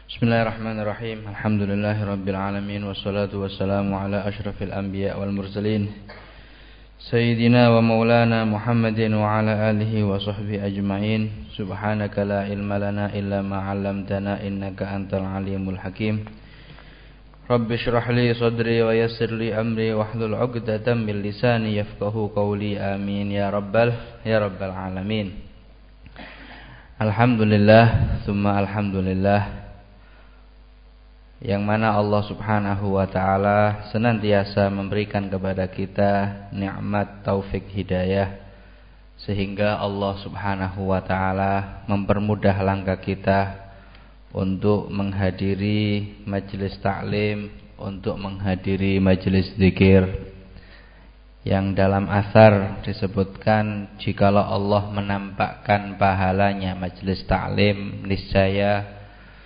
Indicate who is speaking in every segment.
Speaker 1: Bismillahirrahmanirrahim. Alhamdulillahirabbil alamin wassalatu wassalamu ala asyrafil anbiya wal mursalin sayyidina wa maulana Muhammadin wa ala alihi wa sahbihi ajmain. Subhanaka la ilma lana illa ma 'allamtana innaka antal alimul hakim. Rabbi shrah li sadri wa yassir li amri wahlul 'uqdatam min lisani yafqahu qawli. Amin ya rabbal alamin. Alhamdulillah tsumma alhamdulillah, yang mana Allah subhanahu wa ta'ala senantiasa memberikan kepada kita nikmat taufik hidayah, sehingga Allah subhanahu wa ta'ala mempermudah langkah kita untuk menghadiri majelis ta'lim, untuk menghadiri majelis zikir, yang dalam asar disebutkan jikalau Allah menampakkan pahalanya majelis ta'lim, niscaya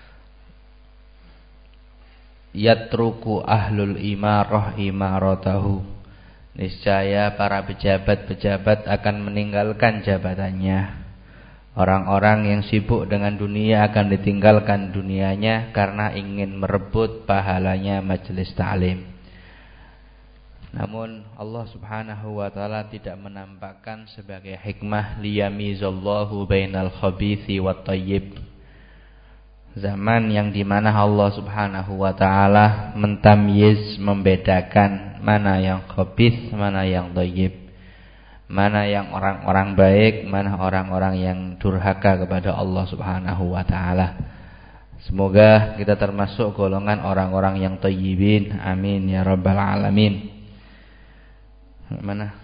Speaker 1: yatruku ahlul imarah imaratahu, niscaya para pejabat-pejabat akan meninggalkan jabatannya. Orang-orang yang sibuk dengan dunia akan ditinggalkan dunianya karena ingin merebut pahalanya majelis ta'lim. Namun Allah subhanahu wa ta'ala tidak menampakkan sebagai hikmah liyamizallahu bainal khabithi wat thayyib. Zaman yang dimana Allah subhanahu wa ta'ala mentamyiz, membedakan mana yang khabith, mana yang thayyib, mana yang orang-orang baik, mana orang-orang yang durhaka kepada Allah subhanahu wa ta'ala. Semoga kita termasuk golongan orang-orang yang thayyibin. Amin ya rabbal alamin. Mana?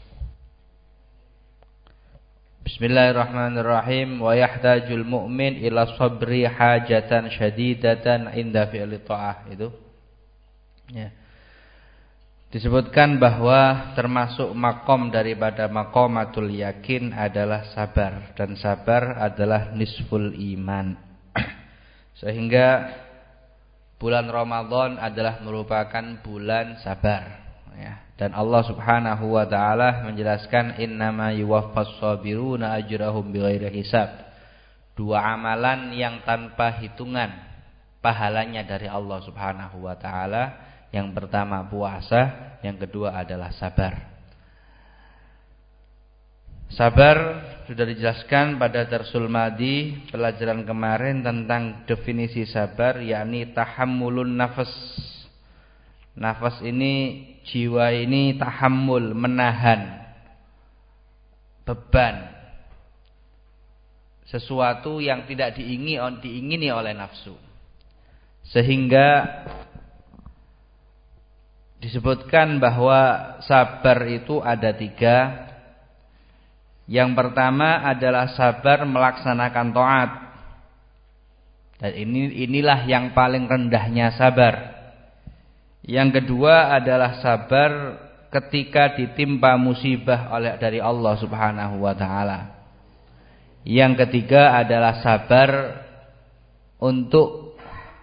Speaker 1: Bismillahirrahmanirrahim. Wa yahtajul mu'min ila sabri hajatan syadidatan inda fi'li ta'ah. Itu ya. Disebutkan bahwa termasuk makom daripada makomatul yakin adalah sabar, dan sabar adalah nisful iman. Sehingga bulan Ramadan adalah merupakan bulan sabar ya. Dan Allah subhanahu wa ta'ala menjelaskan innama yuwaffas sabiruna ajrahum bighairi hisab. Dua amalan yang tanpa hitungan pahalanya dari Allah subhanahu wa ta'ala. Yang pertama puasa, yang kedua adalah sabar. Sabar sudah dijelaskan pada darsul madi, pelajaran kemarin, tentang definisi sabar, yakni tahammulun nafas. Nafas ini, jiwa ini tahammul, menahan beban sesuatu yang tidak diingini oleh nafsu. Sehingga disebutkan bahwa sabar itu ada tiga. Yang pertama adalah sabar melaksanakan taat. Dan inilah yang paling rendahnya sabar. Yang kedua adalah sabar ketika ditimpa musibah dari Allah subhanahu wa ta'ala. Yang ketiga adalah sabar untuk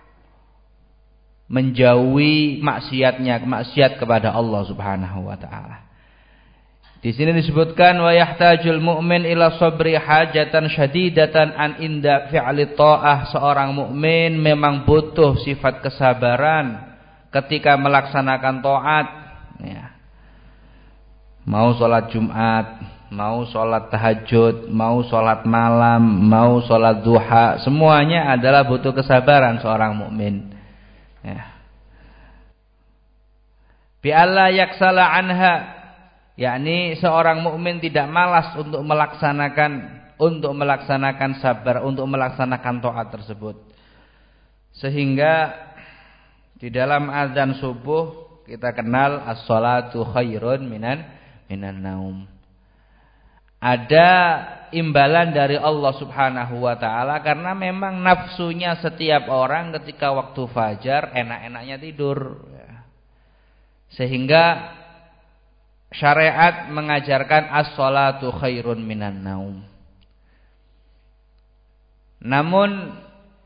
Speaker 1: menjauhi maksiat kepada Allah subhanahu wa ta'ala. Di sini disebutkan wa yahtajul mu'min ila sabri hajatan syadidatan an inda fi'li ta'ah. Seorang mukmin memang butuh sifat kesabaran ketika melaksanakan taat ya. Mau sholat Jumat, mau sholat tahajud, mau sholat malam, mau sholat duha, semuanya adalah butuh kesabaran seorang mukmin ya. Bi alla yaksala anha, yakni seorang mukmin tidak malas untuk melaksanakan sabar, untuk melaksanakan taat tersebut. Sehingga di dalam azan subuh kita kenal as-sholatu khairun minan naum. Ada imbalan dari Allah subhanahu wa ta'ala, karena memang nafsunya setiap orang ketika waktu fajar enak-enaknya tidur ya. Sehingga syariat mengajarkan as-sholatu khairun minan naum. Namun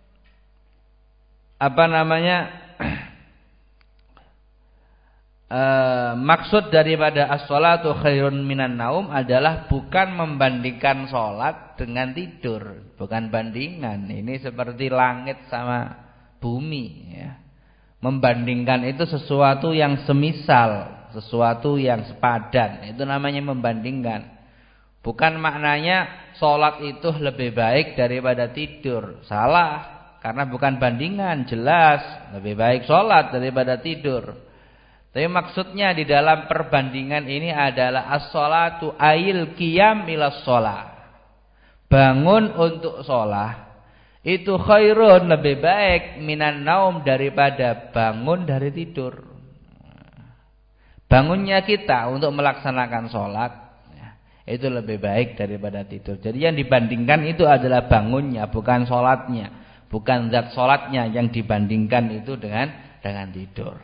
Speaker 1: maksud daripada as-sholatu khairun minan naum adalah bukan membandingkan sholat dengan tidur, bukan bandingan. Ini seperti langit sama bumi ya. Membandingkan itu sesuatu yang semisal, sesuatu yang sepadan. Itu namanya membandingkan. Bukan maknanya sholat itu lebih baik daripada tidur. Salah. Karena bukan bandingan. Jelas. Lebih baik sholat daripada tidur. Tapi maksudnya di dalam perbandingan ini adalah as-sholatu ayil qiyam ilas sholat. Bangun untuk sholat. Itu khairun, lebih baik minan naum daripada bangun dari tidur. Bangunnya kita untuk melaksanakan sholat itu lebih baik daripada tidur. Jadi yang dibandingkan itu adalah bangunnya, bukan sholatnya. Bukan zat sholatnya yang dibandingkan itu dengan tidur.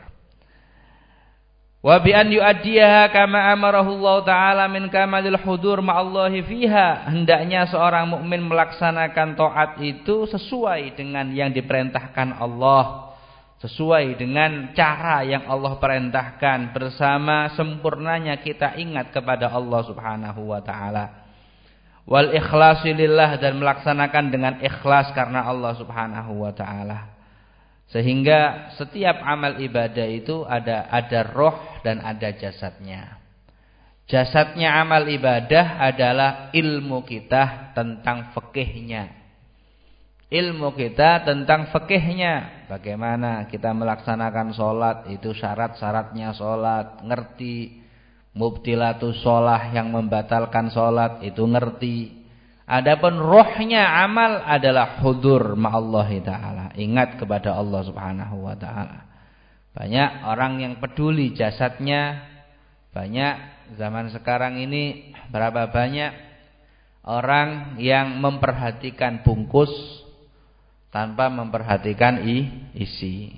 Speaker 1: Wa bi an yu'addiyaha kama amarahu Allah taala min kamalil hudur ma'allahi fiha. Hendaknya seorang mukmin melaksanakan taat itu sesuai dengan yang diperintahkan Allah, sesuai dengan cara yang Allah perintahkan, bersama sempurnanya kita ingat kepada Allah Subhanahu wa taala. Wal ikhlasi lillah, dan melaksanakan dengan ikhlas karena Allah Subhanahu wa taala. Sehingga setiap amal ibadah itu ada roh dan ada jasadnya. Jasadnya amal ibadah adalah ilmu kita tentang fikihnya. Ilmu kita tentang fikihnya. Bagaimana kita melaksanakan sholat, itu syarat-syaratnya sholat, ngerti. Mubtilatus sholah, yang membatalkan sholat, itu ngerti. Adapun rohnya amal adalah hudur ma'allahi ta'ala. Ingat kepada Allah Subhanahu wa ta'ala. Banyak orang yang peduli jasadnya. Banyak zaman sekarang ini, berapa banyak orang yang memperhatikan bungkus tanpa memperhatikan isi.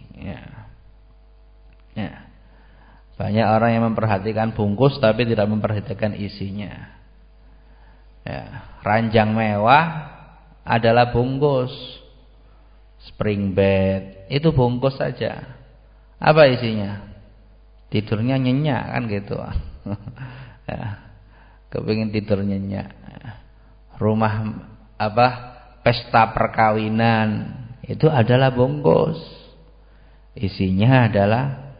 Speaker 1: Ya. Banyak orang yang memperhatikan bungkus tapi tidak memperhatikan isinya. Ya, ranjang mewah adalah bungkus. Spring bed itu bungkus saja. Apa isinya? Tidurnya nyenyak kan gitu. Ya, kepingin tidur nyenyak. Rumah pesta perkawinan itu adalah bungkus. Isinya adalah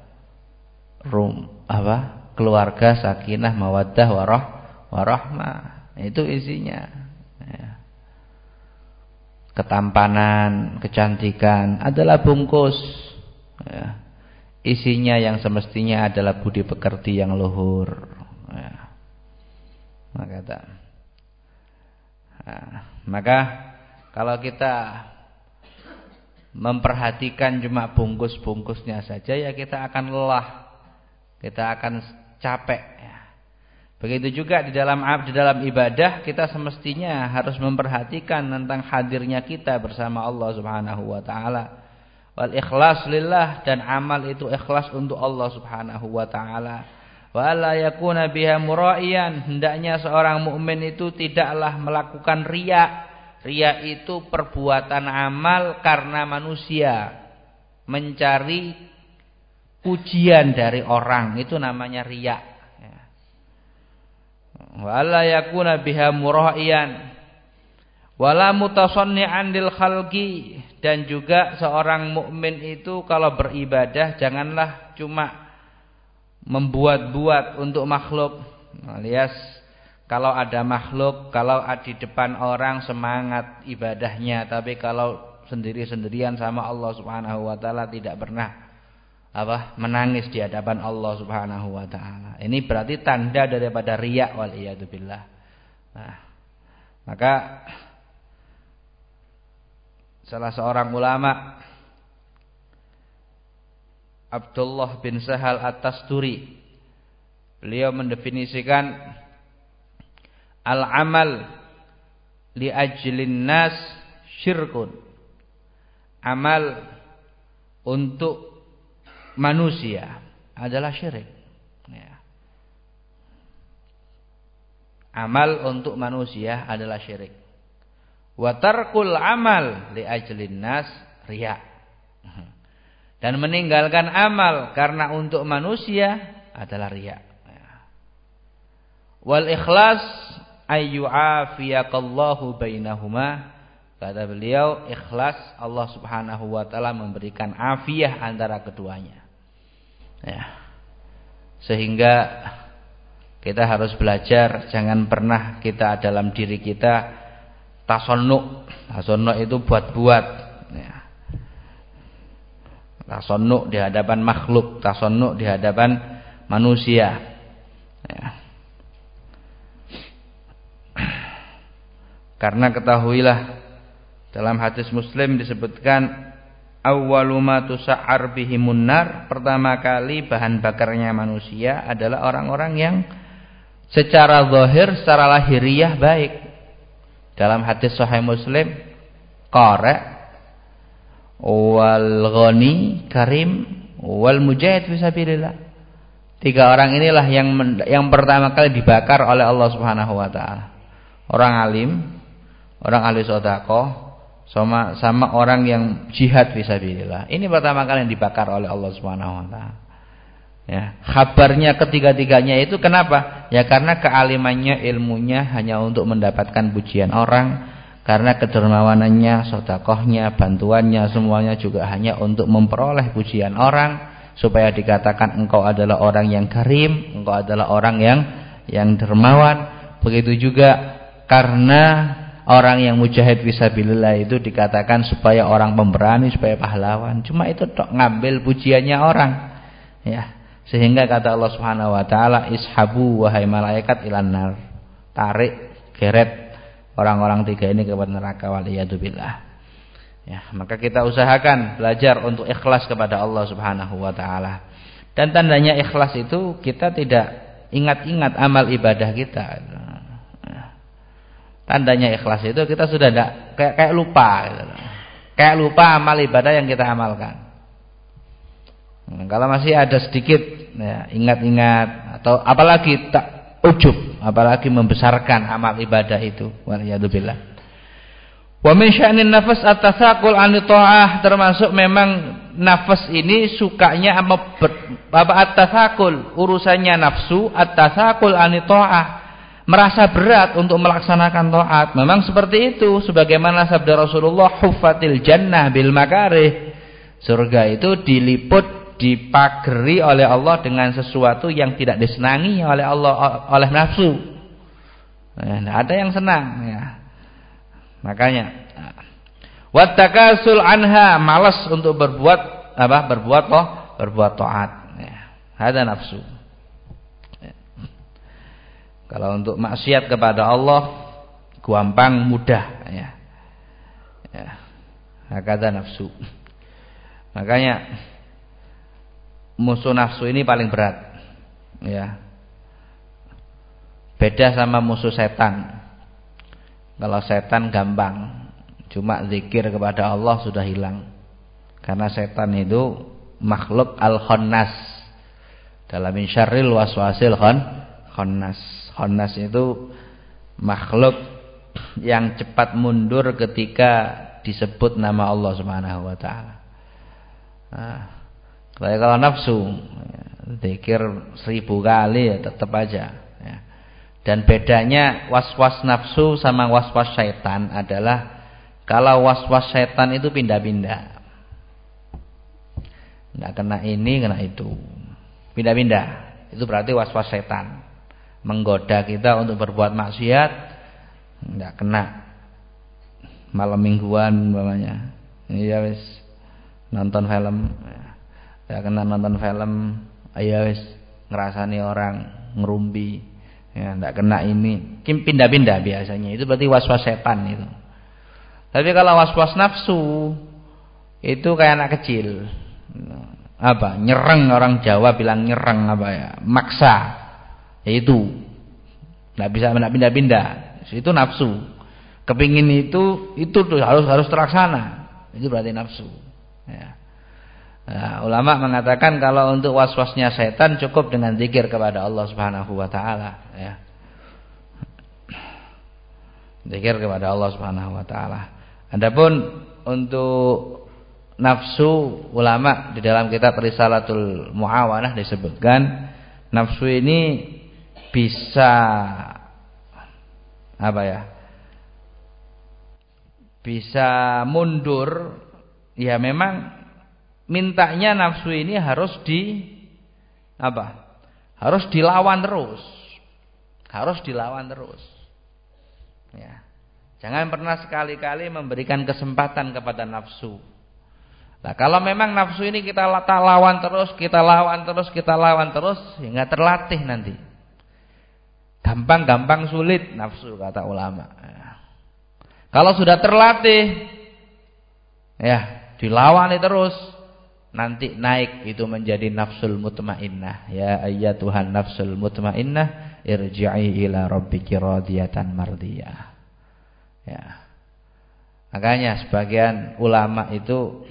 Speaker 1: keluarga sakinah mawaddah warahmah. Itu isinya. Ya. Ketampanan, kecantikan adalah bungkus. Ya. Isinya yang semestinya adalah budi pekerti yang luhur. Ya. Maka kalau kita memperhatikan cuma bungkus-bungkusnya saja, ya kita akan lelah. Kita akan capek. Ya. Begitu juga di dalam ibadah, kita semestinya harus memperhatikan tentang hadirnya kita bersama Allah Subhanahu wa taala. Wal ikhlas lillah, dan amal itu ikhlas untuk Allah Subhanahu wa taala. Wa la yakuna biha muraiyan, hendaknya seorang mukmin itu tidaklah melakukan riya. Riya itu perbuatan amal karena manusia, mencari pujian dari orang, itu namanya riya. Wala yakuna biha muraiyan wala mutasanni'an lil khalqi, dan juga seorang mukmin itu kalau beribadah janganlah cuma membuat-buat untuk makhluk. Alias kalau ada makhluk, kalau di depan orang semangat ibadahnya, tapi kalau sendiri-sendirian sama Allah Subhanahu wa taala tidak pernah menangis di hadapan Allah Subhanahu wa taala. Ini berarti tanda daripada riya wal iyadu billah. Nah, maka salah seorang ulama, Abdullah bin Sahal At-Tasturi, beliau mendefinisikan al-amal li ajlin nas syirkun. Amal untuk manusia adalah syirik. Ya. Amal untuk manusia adalah syirik. Wa tarkul amal li ajlin nas riya. Dan meninggalkan amal karena untuk manusia adalah riya. Ya. Wal ikhlas ayyu'afiyakallahu bainahuma Kata beliau, ikhlas Allah Subhanahu wa taala memberikan afiah antara keduanya. Ya. Sehingga kita harus belajar, jangan pernah kita dalam diri kita tasonnuk. Tasonnuk itu buat-buat. Ya. Tasonnuk di hadapan makhluk, tasonnuk di hadapan manusia. Ya. Karena ketahuilah, dalam hadis Muslim disebutkan awwalu ma tusa'ar bihimun nar, pertama kali bahan bakarnya manusia adalah orang-orang yang secara zahir, secara lahiriah baik. Dalam hadis Sahih Muslim, qari' wal ghani karim wal mujahid fi sabilillah. 3 orang inilah yang pertama kali dibakar oleh Allah Subhanahu wa taala. Orang alim, orang ahli sedekah, sama orang yang jihad fisabilillah. Ini pertama kali yang dibakar oleh Allah Subhanahu wa taala. Ya, kabarnya ketiga-tiganya itu kenapa? Ya karena kealimannya, ilmunya hanya untuk mendapatkan pujian orang, karena kedermawanannya, sedekahnya, bantuannya semuanya juga hanya untuk memperoleh pujian orang, supaya dikatakan engkau adalah orang yang karim, engkau adalah orang yang dermawan. Begitu juga karena orang yang mujahid fisabilillah itu dikatakan supaya orang pemberani, supaya pahlawan. Cuma itu tok, ngambil pujiannya orang. Ya, sehingga kata Allah Subhanahu wa taala, ishabu wahai malaikat ilan nar. Tarik, geret orang-orang 3 ini ke neraka, waliyadzubillah. Ya, maka kita usahakan belajar untuk ikhlas kepada Allah Subhanahu wa taala. Dan tandanya ikhlas itu kita tidak ingat-ingat amal ibadah kita. Tandanya ikhlas itu kita sudah tidak kayak lupa gitu. Kayak lupa amal ibadah yang kita amalkan. Kalau masih ada sedikit ya, ingat-ingat atau apalagi tak ujub, apalagi membesarkan amal ibadah itu. Waliyadzubillah. Wa min sya'nin nafas at-tasaqul an ta'ah, termasuk memang nafas ini sukanya apa at-tasaqul, urusannya nafsu at-tasaqul an ta'ah, merasa berat untuk melaksanakan taat. Memang seperti itu, sebagaimana sabda Rasulullah, huffatil jannah bil makarih. Surga itu diliput, dipageri oleh Allah dengan sesuatu yang tidak disenangi oleh Allah, oleh nafsu. Tidak ada yang senang ya. Makanya wattakasul anha, malas untuk berbuat taat ya. Ada nafsu. Kalau untuk maksiat kepada Allah gampang, mudah ya. Ya. Hakada nafsu. Makanya musuh nafsu ini paling berat. Ya. Beda sama musuh setan. Kalau setan gampang, cuma zikir kepada Allah sudah hilang. Karena setan itu makhluk al-khannas. Dalam min syarril waswasil khannas. Khannas itu makhluk yang cepat mundur ketika disebut nama Allah Subhanahu wa taala. Kalau nafsu zikir 1000 kali ya tetap aja ya. Dan bedanya waswas nafsu sama waswas syaitan adalah kalau waswas syaitan itu pindah-pindah. Enggak kena ini, kena itu. Pindah-pindah. Itu berarti waswas syaitan. Menggoda kita untuk berbuat maksiat, enggak kena. Malam mingguan umpamanya. Iya wis nonton film. Enggak kena nonton film, iya wis ngerasani orang, ngerumpi. Ya, enggak kena ini. Pindah-pindah biasanya. Itu berarti waswas setan itu. Tapi kalau waswas nafsu itu kayak anak kecil. Apa? Nyereng, orang Jawa bilang nyereng apa ya? Maksa. Itu nggak bisa pindah-pindah. Itu nafsu. Kepingin itu tuh harus terlaksana. Itu berarti nafsu. Ya. Nah, ulama mengatakan kalau untuk waswasnya setan cukup dengan zikir kepada Allah Subhanahu wa taala. Ya. Zikir kepada Allah Subhanahu wa taala. Adapun untuk nafsu, ulama di dalam kitab Risalatul Muawanah disebutkan nafsu ini bisa apa ya? bisa mundur, ya memang mintanya nafsu ini harus harus dilawan terus. Harus dilawan terus. Ya. Jangan pernah sekali-kali memberikan kesempatan kepada nafsu. Nah, kalau memang nafsu ini kita lawan terus, kita lawan terus, ya nggak terlatih nanti. Gampang sulit nafsu kata ulama. Ya. Kalau sudah terlatih, ya dilawani terus, nanti naik itu menjadi nafsul mutmainnah. Ya ayyatuhan nafsul mutmainnah, irji'i ila rabbiki radiyatan mardiyah. Ya. Makanya sebagian ulama itu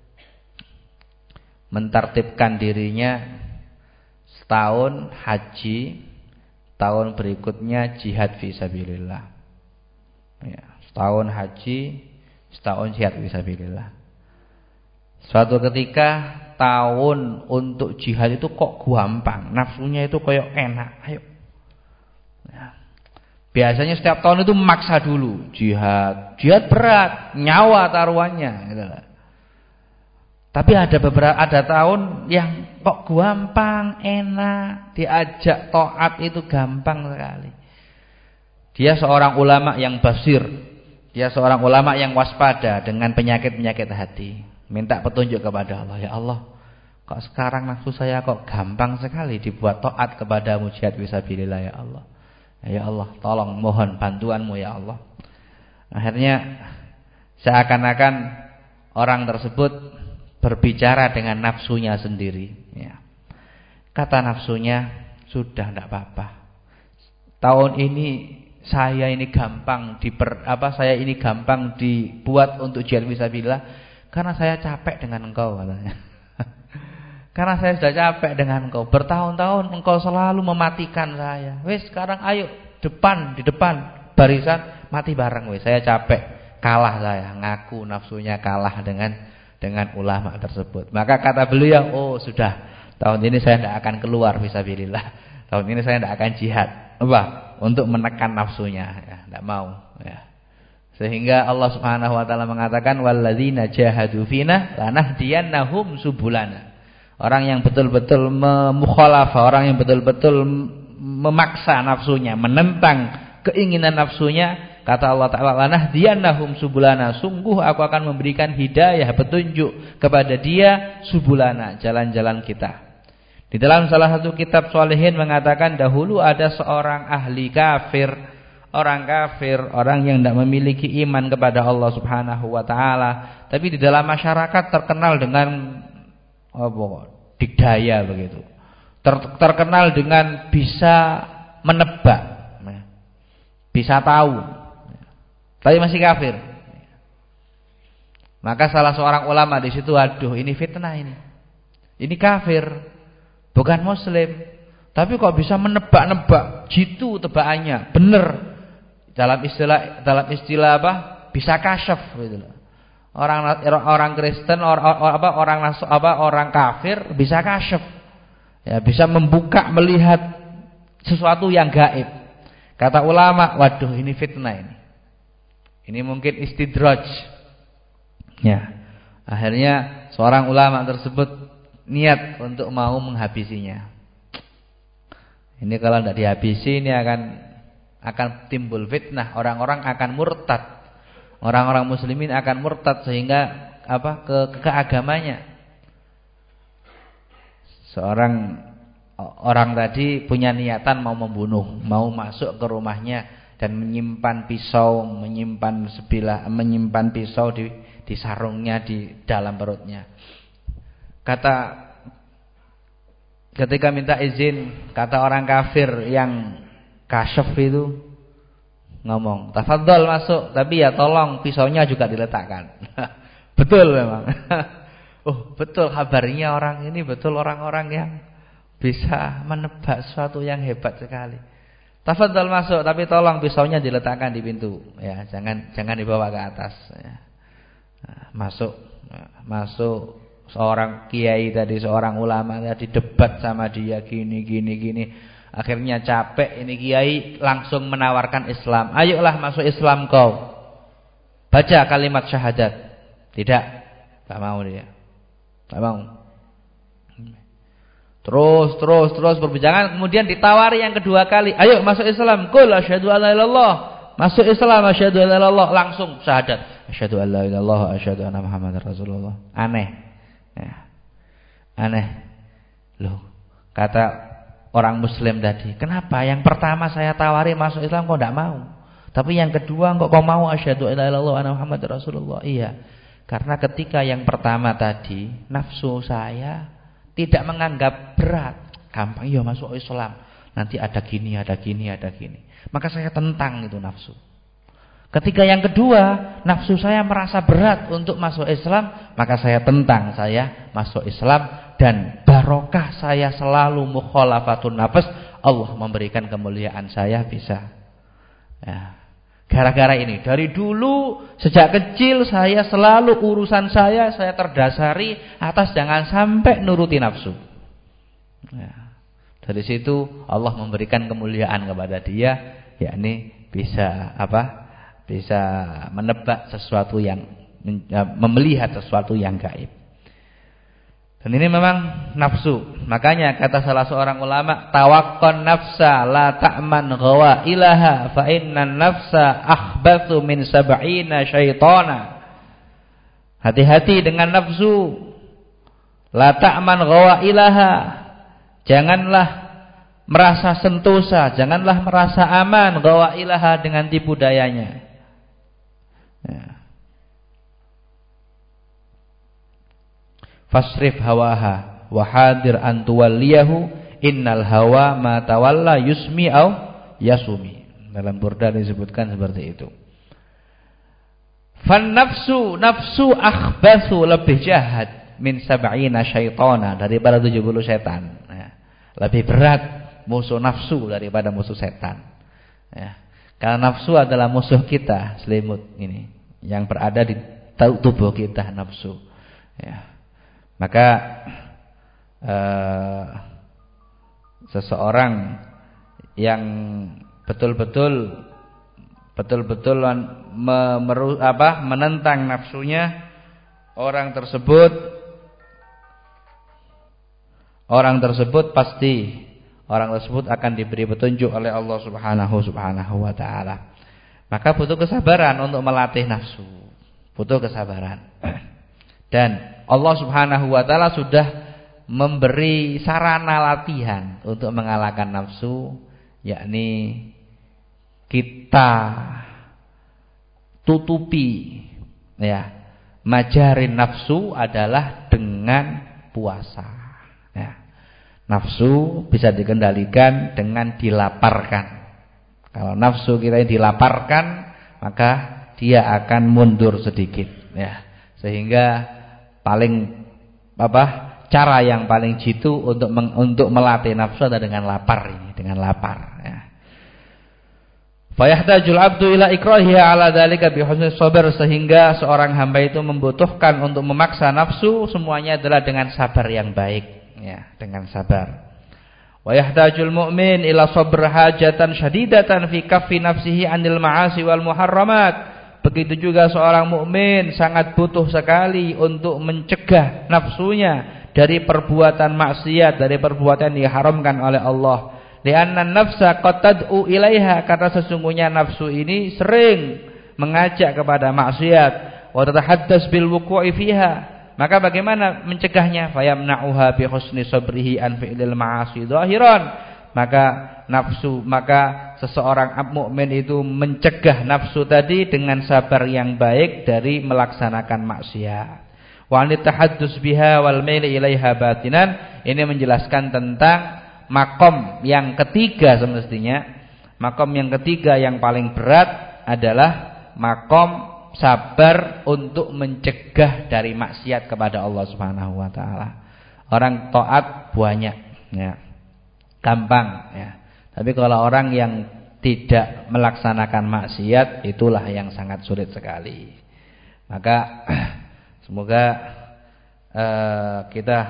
Speaker 1: mentertibkan dirinya setahun haji, tahun berikutnya jihad fisabilillah. Ya, setahun haji, setahun jihad fisabilillah. Suatu ketika tahun untuk jihad itu kok gampang, nafsunya itu kayak enak, ayo. Ya. Biasanya setiap tahun itu maksa dulu jihad berat, nyawa taruhannya, gitu lah. Tapi ada tahun yang kok gampang, enak, diajak taat itu gampang sekali. Dia seorang ulama yang basir, dia seorang ulama yang waspada dengan penyakit-penyakit hati. Minta petunjuk kepada Allah, ya Allah, kok sekarang nafsu saya kok gampang sekali dibuat taat kepada jihad fisabilillah ya Allah. Ya Allah, tolong mohon bantuanmu ya Allah. Akhirnya seakan-akan orang tersebut berbicara dengan nafsunya sendiri. Ya. Kata nafsunya, sudah tidak apa-apa. Tahun ini saya ini gampang dibuat untuk jihad fisabilillah karena saya capek dengan engkau katanya. Karena saya sudah capek dengan engkau. Bertahun-tahun engkau selalu mematikan saya. Wes sekarang ayo di depan barisan mati bareng wes. Saya capek, kalah saya, ngaku nafsunya kalah dengan ulama tersebut. Maka kata beliau, oh sudah, tahun ini saya tidak akan keluar fisabilillah. Tahun ini saya tidak akan jihad. Untuk menekan nafsunya, ya, tidak mau. Ya. Sehingga Allah Subhanahu Wa Taala mengatakan, walladzina jahadu fina lanahdiyannahum subulana. Orang yang betul-betul mukhalafah, orang yang betul-betul memaksa nafsunya, menentang keinginan nafsunya, kata Allah Ta'ala, lanahdiyannahum subulana, sungguh aku akan memberikan hidayah, petunjuk kepada dia, subulana, jalan-jalan kita. Di dalam salah satu kitab Shalihin mengatakan, dahulu ada seorang ahli kafir, orang yang tidak memiliki iman kepada Allah Subhanahu Wa Ta'ala, tapi di dalam masyarakat terkenal dengan dikdaya begitu, terkenal dengan bisa menebak, bisa tahu, tapi masih kafir. Maka salah seorang ulama di situ, aduh ini fitnah ini kafir, bukan muslim, tapi kok bisa menebak-nebak, jitu tebakannya, bener. Dalam istilah apa? Bisa kasyaf gitu loh. Orang Kristen, orang kafir bisa kasyaf. Ya, bisa membuka, melihat sesuatu yang gaib. Kata ulama, waduh ini fitnah ini. Ini mungkin istidraj. Ya. Akhirnya seorang ulama tersebut niat untuk mau menghabisinya. Ini kalau tidak dihabisi ini akan timbul fitnah, orang-orang akan murtad. Orang-orang muslimin akan murtad sehingga ke agamanya. Seorang orang tadi punya niatan mau membunuh, mau masuk ke rumahnya dan menyimpan pisau di sarungnya, di dalam perutnya. Ketika minta izin, kata orang kafir yang kasyaf itu ngomong, tafadhol masuk, tapi ya tolong pisaunya juga diletakkan. Betul memang. Oh betul, kabarnya orang ini betul orang-orang yang bisa menebak sesuatu yang hebat sekali. Tafadhol masuk, tapi tolong pisaunya diletakkan di pintu, ya, jangan dibawa ke atas. Ya. Masuk seorang kiai tadi, seorang ulama tadi debat sama dia gini. Akhirnya capek ini kiai langsung menawarkan Islam. Ayolah masuk Islam kau. baca kalimat syahadat. Tidak, enggak mau dia. Enggak mau. Terus berbincang, kemudian ditawari yang kedua kali, ayo masuk Islam, qul asyhadu an la ilaha illallah. Masuk Islam, asyhadu an la ilaha illallah, langsung syahadat. Asyhadu an la ilaha illallah, asyhadu anna Muhammadar Rasulullah. Aneh. Ya. Aneh. Loh, kata orang muslim tadi, kenapa yang pertama saya tawari masuk Islam kok enggak mau? Tapi yang kedua kok mau asyhadu an la ilaha illallah anna Muhammadar Rasulullah. Iya. Karena ketika yang pertama tadi, nafsu saya tidak menganggap berat, gampang ya masuk Islam. Nanti ada gini. Maka saya tentang itu nafsu. Ketika yang kedua, nafsu saya merasa berat untuk masuk Islam, maka saya tentang, saya masuk Islam. Dan barokah saya selalu mukhalafatun nafs, Allah memberikan kemuliaan saya bisa. Ya. Gara-gara ini, dari dulu sejak kecil saya selalu urusan saya terdasari atas jangan sampai nuruti nafsu. Ya. Dari situ Allah memberikan kemuliaan kepada dia, yakni bisa apa? Bisa menebak sesuatu yang melihat sesuatu yang gaib. Dan ini memang nafsu. Makanya kata salah seorang ulama, tawakkon nafsa la ta'man ghawa ilaha fa innan nafsa akhbathu min sab'ina syaitana. Hati-hati dengan nafsu. La ta'man ghawa ilaha. Janganlah merasa sentosa, janganlah merasa aman ghawa ilaha dengan tipu dayanya. Ya. Fasrif hawaha wa hadir an tuwalliyahu innal hawa ma tawalla yusmi au yasumi. Dalam Burda disebutkan seperti itu. Fan nafsu akhbathu, lebih jahat min sab'ina syaitana, daripada 70 setan. Ya. Lebih berat musuh nafsu daripada musuh setan. Ya. Karena nafsu adalah musuh kita, selimut ini yang berada di tubuh kita, nafsu. Ya. Maka seseorang yang betul-betul menentang nafsunya, orang tersebut pasti akan diberi petunjuk oleh Allah Subhanahu wa taala. Maka butuh kesabaran untuk melatih nafsu. Butuh kesabaran. Dan Allah Subhanahu wa taala sudah memberi sarana latihan untuk mengalahkan nafsu, yakni kita tutupi ya. Majarin nafsu adalah dengan puasa. Ya. Nafsu bisa dikendalikan dengan dilaparkan. Kalau nafsu kita dilaparkan, maka dia akan mundur sedikit ya. Sehingga cara yang paling jitu untuk melatih nafsu adalah dengan lapar ya. Fa yahtajul abdu ila ikrahiha ala dzalika bi husnis sabr, sehingga seorang hamba itu membutuhkan untuk memaksa nafsu, semuanya adalah dengan sabar yang baik ya, dengan sabar. Wa yahtajul mu'min ila sabr hajatan syadidatan fi kaffi nafsihi 'anil ma'asi wal muharramat. Begitu juga seorang mukmin sangat butuh sekali untuk mencegah nafsunya dari perbuatan maksiat, dari perbuatan yang diharamkan oleh Allah. Li'anna nafsa qad tad'u ilaiha, karena sesungguhnya nafsu ini sering mengajak kepada maksiat. Wa tatahaddas bil wuqu'i fiha. Maka bagaimana mencegahnya? Fayamna'uha bi husni sabrihi an fi'lil ma'asi zahiran. Maka seseorang mukmin itu mencegah nafsu tadi dengan sabar yang baik dari melaksanakan maksiat. Wa anitahaddus biha wal maili ilaiha batinan. Ini menjelaskan tentang makom yang ketiga semestinya. Makom yang ketiga yang paling berat adalah makom sabar untuk mencegah dari maksiat kepada Allah Subhanahu wa taala. Orang taat banyak ya. Gampang ya. Tapi kalau orang yang tidak melaksanakan maksiat, itulah yang sangat sulit sekali. Maka semoga kita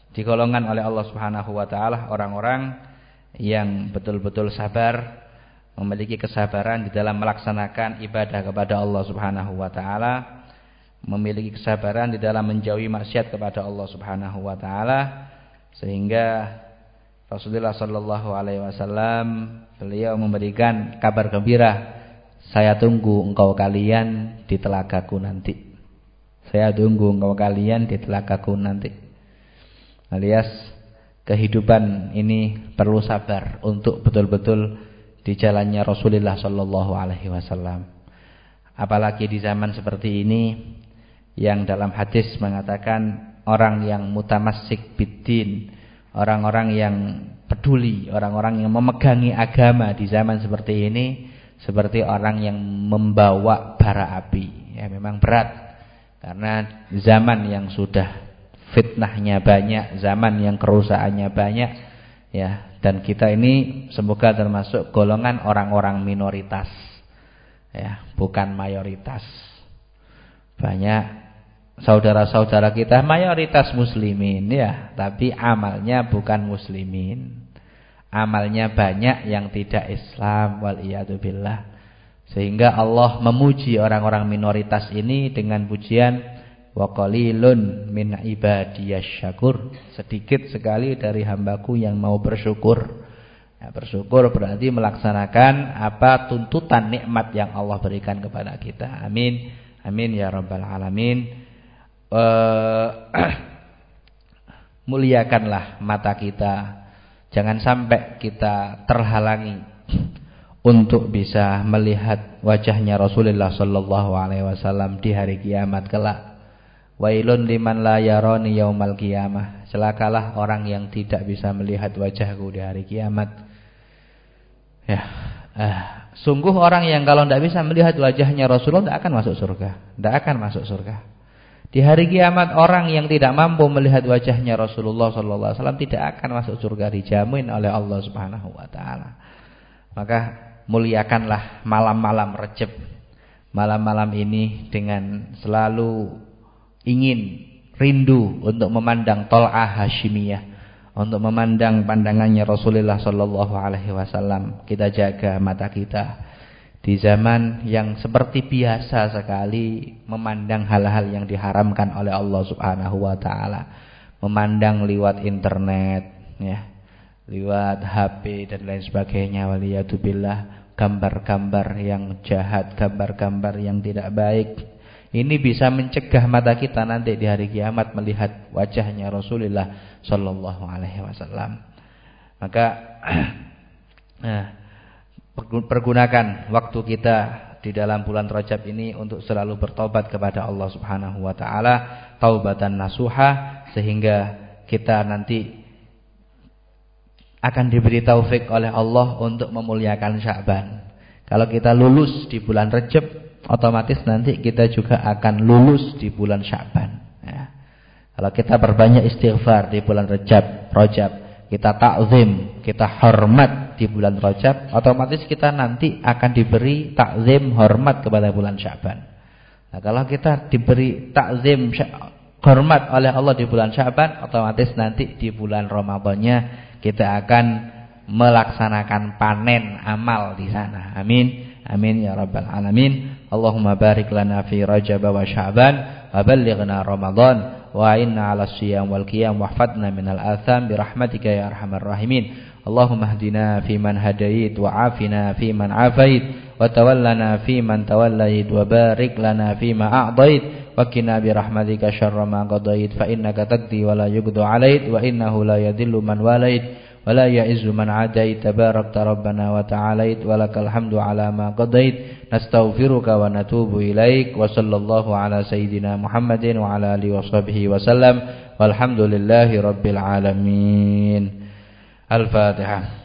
Speaker 1: digolongkan oleh Allah Subhanahu wa taala orang-orang yang betul-betul sabar memiliki kesabaran di dalam melaksanakan ibadah kepada Allah Subhanahu wa taala, memiliki kesabaran di dalam menjauhi maksiat kepada Allah Subhanahu wa taala, sehingga Rasulullah sallallahu alaihi wasallam beliau memberikan kabar gembira, saya tunggu engkau kalian di telagaku nanti. Saya tunggu engkau kalian di telagaku nanti. Alias kehidupan ini perlu sabar untuk betul-betul di jalannya Rasulullah sallallahu alaihi wasallam. Apalagi di zaman seperti ini yang dalam hadis mengatakan orang yang mutamassik biddin, orang-orang yang peduli, orang-orang yang memegangi agama di zaman seperti ini seperti orang yang membawa bara api. Ya, memang berat karena zaman yang sudah fitnahnya banyak, zaman yang kerusakannya banyak, ya, dan kita ini semoga termasuk golongan orang-orang minoritas, ya, bukan mayoritas. Banyak saudara-saudara kita mayoritas muslimin, ya, tapi amalnya bukan muslimin. Amalnya banyak yang tidak Islam, waliyadzubillah. Sehingga Allah memuji orang-orang minoritas ini dengan pujian wa qalilun min ibadiyasy syakur. Sedikit sekali dari hambaku yang mau bersyukur. Ya, bersyukur berarti melaksanakan apa tuntutan nikmat yang Allah berikan kepada kita. Amin. Amin ya rabbal alamin. Muliakanlah mata kita. Jangan sampai kita terhalangi untuk bisa melihat wajahnya Rasulullah sallallahu alaihi wasallam di hari kiamat kelak. Wailun liman la yarani yaumal qiyamah. Celakalah orang yang tidak bisa melihat wajahku di hari kiamat. Ya, sungguh orang yang kalau tidak bisa melihat wajahnya Rasulullah tidak akan masuk surga. Tidak akan masuk surga. Di hari kiamat orang yang tidak mampu melihat wajahnya Rasulullah sallallahu alaihi wasallam tidak akan masuk surga, dijamin oleh Allah Subhanahu wa taala. Maka muliakanlah malam-malam Rajab. Malam-malam ini dengan selalu ingin rindu untuk memandang tol'ah Hashimiyah, untuk memandang pandangannya Rasulullah sallallahu alaihi wasallam. Kita jaga mata kita di zaman yang seperti biasa sekali memandang hal-hal yang diharamkan oleh Allah Subhanahu wa taala. Memandang lewat internet, ya, lewat HP dan lain sebagainya, waliyadzubillah, gambar-gambar yang jahat, gambar-gambar yang tidak baik. Ini bisa mencegah mata kita nanti di hari kiamat melihat wajahnya Rasulullah sallallahu alaihi wasallam. Maka pergunakan waktu kita di dalam bulan Rajab ini untuk selalu bertobat kepada Allah Subhanahu wa taala, taubatan nasuha, sehingga kita nanti akan diberi taufik oleh Allah untuk memuliakan Sya'ban. Kalau kita lulus di bulan Rajab, otomatis nanti kita juga akan lulus di bulan Sya'ban, ya. Kalau kita berbanyak istighfar di bulan Rajab, kita ta'zim, kita hormat di bulan Rajab, otomatis kita nanti akan diberi ta'zim hormat kepada bulan Sya'ban. Nah, kalau kita diberi ta'zim hormat oleh Allah di bulan Sya'ban, otomatis nanti di bulan Ramadannya kita akan melaksanakan panen amal di sana. Amin. Amin ya rabbal alamin. Allahumma barik lana fi Rajab wa Sya'ban wa ballighna Ramadan wa inna 'ala siyam wal qiyam wahfadna minal atham bi rahmatika ya arhamar rahimin. Allahumma hdina fi man hadait wa afina fi man afait wa tawallana fi man tawallait wa barik lana fi ma a'dait wa qina bi rahmatika syarra ma qadait fa innaka taqdi wa la yuqda 'alait wa innahu la yadhillu man walait ولا يعز من عاديت تبارك ربنا وتعاليت ولك الحمد على ما قضيت نستغفرك ونتوب إليك وصلى الله على سيدنا محمد وعلى آله وصحبه وسلم والحمد لله رب العالمين. الفاتحة.